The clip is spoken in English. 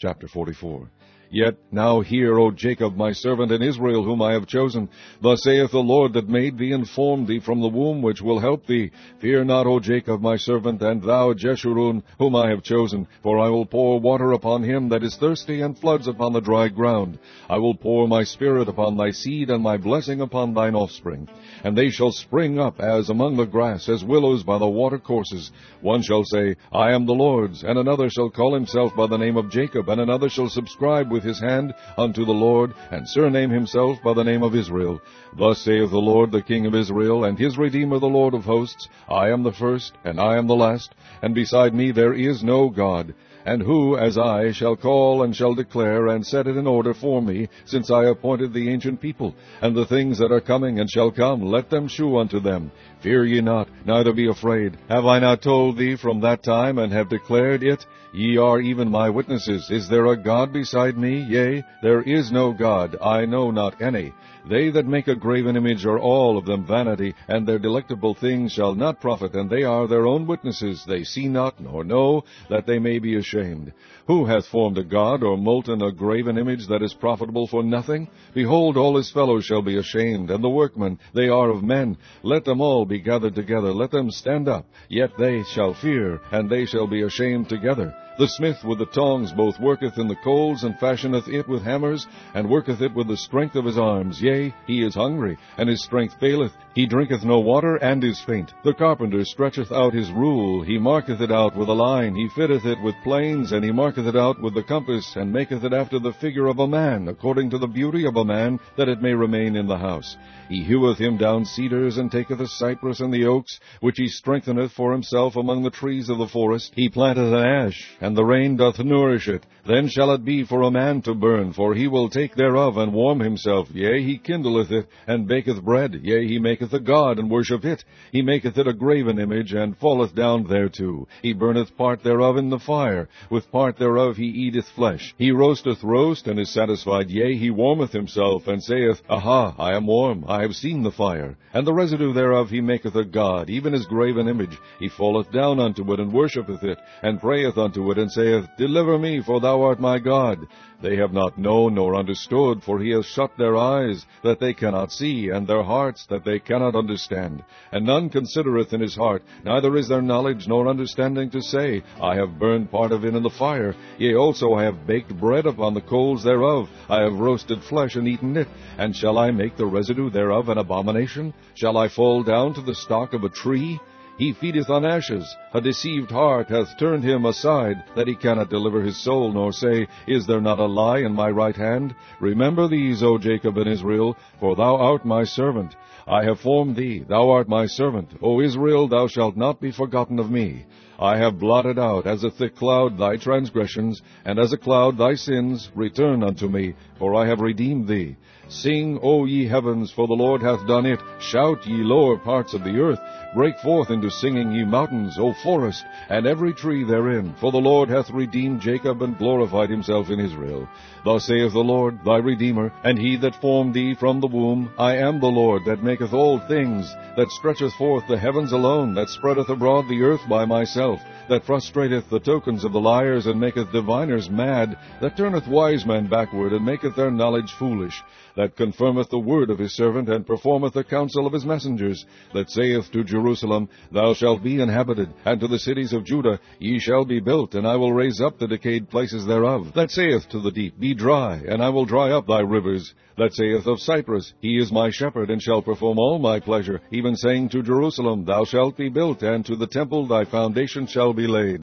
Chapter 44. Yet now hear, O Jacob, my servant, and Israel, whom I have chosen. Thus saith the Lord that made thee and formed thee from the womb, which will help thee. Fear not, O Jacob, my servant, and thou, Jeshurun, whom I have chosen. For I will pour water upon him that is thirsty, and floods upon the dry ground. I will pour my spirit upon thy seed, and my blessing upon thine offspring. And they shall spring up as among the grass, as willows by the watercourses. One shall say, I am the Lord's, and another shall call himself by the name of Jacob, and another shall subscribe with his hand unto the Lord, and surname himself by the name of Israel. Thus saith the Lord, the King of Israel, and his Redeemer, the Lord of hosts, I am the first, and I am the last, and beside me there is no God. And who, as I, shall call and shall declare, and set it in order for me, since I appointed the ancient people, and the things that are coming and shall come, let them shew unto them. Fear ye not, neither be afraid. Have I not told thee from that time, and have declared it? Ye are even my witnesses. Is there a God beside me? Yea, there is no God, I know not any. They that make a graven image are all of them vanity, and their delectable things shall not profit, and they are their own witnesses. They see not, nor know, that they may be ashamed. Who hath formed a god, or molten a graven image that is profitable for nothing? Behold, all his fellows shall be ashamed, and the workmen, they are of men. Let them all be gathered together, let them stand up. Yet they shall fear, and they shall be ashamed together. The smith with the tongs both worketh in the coals, and fashioneth it with hammers, and worketh it with the strength of his arms. Yea, he is hungry, and his strength faileth. He drinketh no water, and is faint. The carpenter stretcheth out his rule, he marketh it out with a line. He fitteth it with planes, and he marketh it out with the compass, and maketh it after the figure of a man, according to the beauty of a man, that it may remain in the house. He heweth him down cedars, and taketh the cypress and the oaks, which he strengtheneth for himself among the trees of the forest. He planteth an ash, and the rain doth nourish it. Then shall it be for a man to burn, for he will take thereof, and warm himself. Yea, he kindleth it, and baketh bread. Yea, he maketh a god, and worship it. He maketh it a graven image, and falleth down thereto. He burneth part thereof in the fire. With part thereof he eateth flesh. He roasteth roast, and is satisfied. Yea, he warmeth himself, and saith, Aha, I am warm, I have seen the fire. And the residue thereof he maketh a god, even his graven image. He falleth down unto it, and worshippeth it, and prayeth unto it, and saith, Deliver me, for thou art my God. They have not known nor understood, for he hath shut their eyes, that they cannot see, and their hearts, that they cannot understand. And none considereth in his heart, neither is there knowledge nor understanding to say, I have burned part of it in the fire. Yea, also I have baked bread upon the coals thereof. I have roasted flesh and eaten it. And shall I make the residue thereof an abomination? Shall I fall down to the stock of a tree? He feedeth on ashes. A deceived heart hath turned him aside, that he cannot deliver his soul, nor say, Is there not a lie in my right hand? Remember these, O Jacob and Israel, for thou art my servant. I have formed thee, thou art my servant. O Israel, thou shalt not be forgotten of me. I have blotted out as a thick cloud thy transgressions, and as a cloud thy sins. Return unto me, for I have redeemed thee. Sing, O ye heavens, for the Lord hath done it. Shout, ye lower parts of the earth. Break forth into singing, ye mountains, O forest, and every tree therein. For the Lord hath redeemed Jacob, and glorified himself in Israel. Thus saith the Lord, thy Redeemer, and he that formed thee from the womb. I am the Lord that maketh all things, that stretcheth forth the heavens alone, that spreadeth abroad the earth by myself, that frustrateth the tokens of the liars, and maketh diviners mad, that turneth wise men backward, and maketh their knowledge foolish, that confirmeth the word of his servant, and performeth the counsel of his messengers, that saith to Jerusalem, Thou shalt be inhabited, and to the cities of Judah, Ye shall be built, and I will raise up the decayed places thereof, that saith to the deep, Be dry, and I will dry up thy rivers, that saith of Cyprus, He is my shepherd, and shall perform all my pleasure, even saying to Jerusalem, Thou shalt be built, and to the temple thy foundation shall be laid.